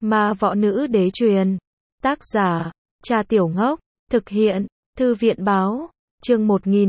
Ma võ nữ đế truyền. Tác giả, Cha Tiểu Ngốc. Thực hiện, Thư viện báo. Chương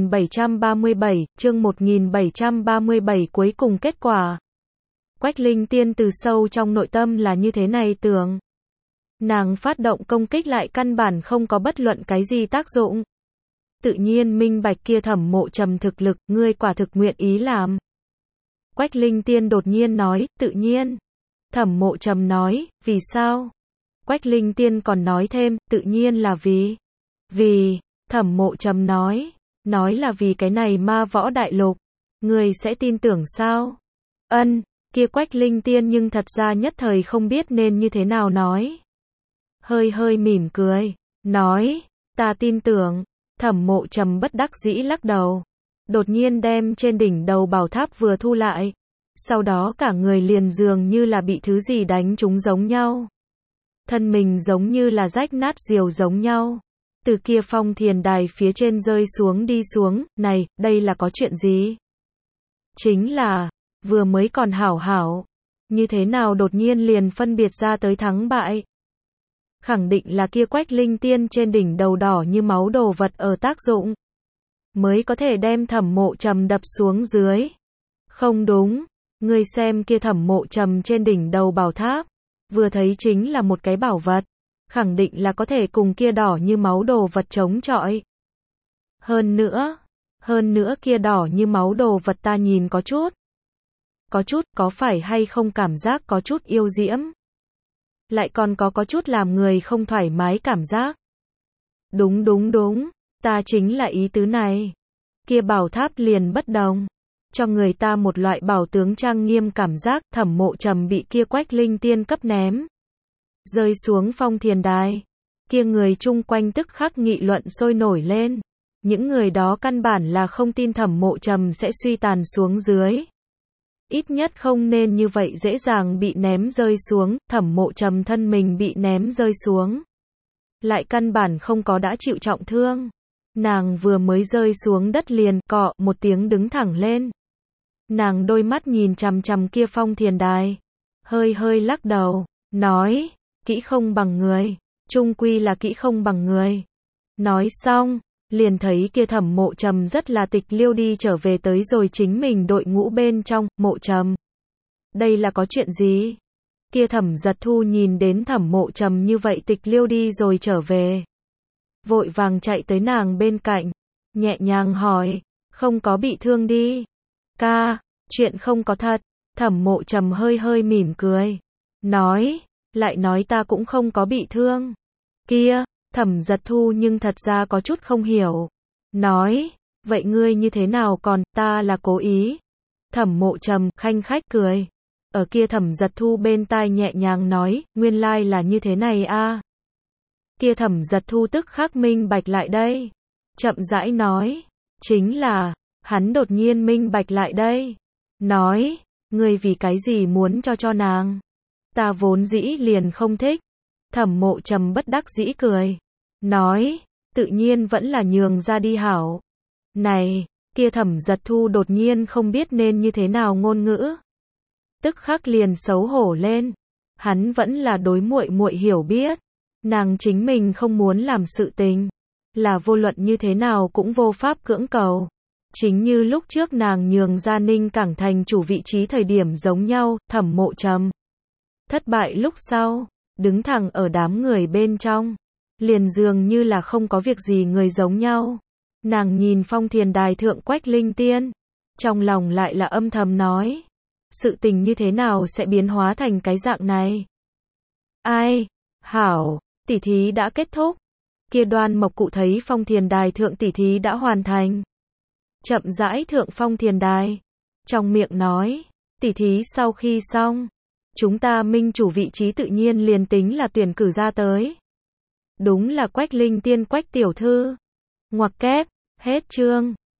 1737, cuối cùng kết quả. Quách Linh Tiên từ sâu trong nội tâm là như thế này tưởng. Nàng phát động công kích lại căn bản không có bất luận cái gì tác dụng. Tự nhiên minh bạch kia Thẩm Mộ Trầm thực lực, ngươi quả thực nguyện ý làm. Quách Linh Tiên đột nhiên nói, tự nhiên. Thẩm Mộ Trầm nói, vì sao? Quách Linh Tiên còn nói thêm, tự nhiên là vì, Thẩm Mộ Trầm nói là vì cái này ma võ đại lục. Ngươi sẽ tin tưởng sao? Ân, kia Quách Linh Tiên nhưng thật ra nhất thời không biết nên như thế nào nói. Hơi mỉm cười, nói, ta tin tưởng. Thẩm Mộ Trầm bất đắc dĩ lắc đầu. Đột nhiên đem trên đỉnh đầu bảo tháp vừa thu lại. Sau đó cả người liền dường như là bị thứ gì đánh trúng giống nhau. Thân mình giống như là rách nát diều giống nhau. Từ kia phong thiền đài phía trên rơi xuống đi xuống, này, đây là có chuyện gì? Chính là, vừa mới còn hảo, như thế nào đột nhiên liền phân biệt ra tới thắng bại? Khẳng định là kia Quách Linh Tiên trên đỉnh đầu đỏ như máu đồ vật ở tác dụng. Mới có thể đem Thẩm Mộ Trầm đập xuống dưới. Không đúng, ngươi xem kia Thẩm Mộ Trầm trên đỉnh đầu bảo tháp. Vừa thấy chính là một cái bảo vật. Khẳng định là có thể cùng kia đỏ như máu đồ vật chống chọi. Hơn nữa kia đỏ như máu đồ vật ta nhìn có chút, có phải hay không cảm giác có chút yêu diễm. Lại còn có chút làm người không thoải mái cảm giác. Đúng, ta chính là ý tứ này. Kia bảo tháp liền bất đồng. Cho người ta một loại bảo tướng trang nghiêm cảm giác. Thẩm Mộ Trầm bị kia Quách Linh Tiên cấp ném. Rơi xuống phong thiền đài. Kia người chung quanh tức khắc nghị luận sôi nổi lên. Những người đó căn bản là không tin Thẩm Mộ Trầm sẽ suy tàn xuống dưới. Ít nhất không nên như vậy dễ dàng bị ném rơi xuống. Thẩm Mộ Trầm thân mình bị ném rơi xuống. Lại căn bản không có đã chịu trọng thương. Nàng vừa mới rơi xuống đất liền cọ một tiếng đứng thẳng lên. Nàng đôi mắt nhìn chằm chằm kia phong thiền đài. Hơi lắc đầu. Nói, kỹ không bằng người. Chung quy là kỹ không bằng người. Nói xong, liền thấy kia Thẩm Mộ Trầm rất là tịch liêu đi trở về tới rồi chính mình đội ngũ bên trong. Mộ Trầm, đây là có chuyện gì? Kia Thẩm Giật Thu nhìn đến Thẩm Mộ Trầm như vậy tịch liêu đi rồi trở về. Vội vàng chạy tới nàng bên cạnh. Nhẹ nhàng hỏi, không có bị thương đi. Ca, chuyện không có thật. Thẩm Mộ Trầm hơi mỉm cười. Lại nói ta cũng không có bị thương. Kia, Thẩm Giật Thu nhưng thật ra có chút không hiểu. Nói, vậy ngươi như thế nào còn, ta là cố ý. Thẩm Mộ Trầm khanh khách cười. Ở kia Thẩm Giật Thu bên tai nhẹ nhàng nói, nguyên lai là như thế này a. Kia Thẩm Giật Thu tức khắc minh bạch lại đây. Chậm rãi nói, chính là, hắn đột nhiên minh bạch lại đây. Nói, ngươi vì cái gì muốn cho nàng? Ta vốn dĩ liền không thích. Thẩm Mộ Trầm bất đắc dĩ cười. Nói, tự nhiên vẫn là nhường ra đi hảo. Này, kia Thẩm Giật Thu đột nhiên không biết nên như thế nào ngôn ngữ. Tức khắc liền xấu hổ lên. Hắn vẫn là đối muội hiểu biết. Nàng chính mình không muốn làm sự tình. Là vô luận như thế nào cũng vô pháp cưỡng cầu. Chính như lúc trước nàng nhường ra Ninh Cảng thành chủ vị trí thời điểm giống nhau. Thẩm Mộ Trầm thất bại lúc sau, đứng thẳng ở đám người bên trong. Liền dường như là không có việc gì người giống nhau. Nàng nhìn phong thiền đài thượng Quách Linh Tiên. Trong lòng lại là âm thầm nói. Sự tình như thế nào sẽ biến hóa thành cái dạng này? Ai? Hảo, tỉ thí đã kết thúc. Kia Đoan Mộc Cụ thấy phong thiền đài thượng tỉ thí đã hoàn thành. Chậm rãi thượng phong thiền đài. Trong miệng nói, tỉ thí sau khi xong. Chúng ta minh chủ vị trí tự nhiên liền tính là tuyển cử ra tới. Đúng là Quách Linh Tiên Quách tiểu thư. Ngoặc kép, hết chương.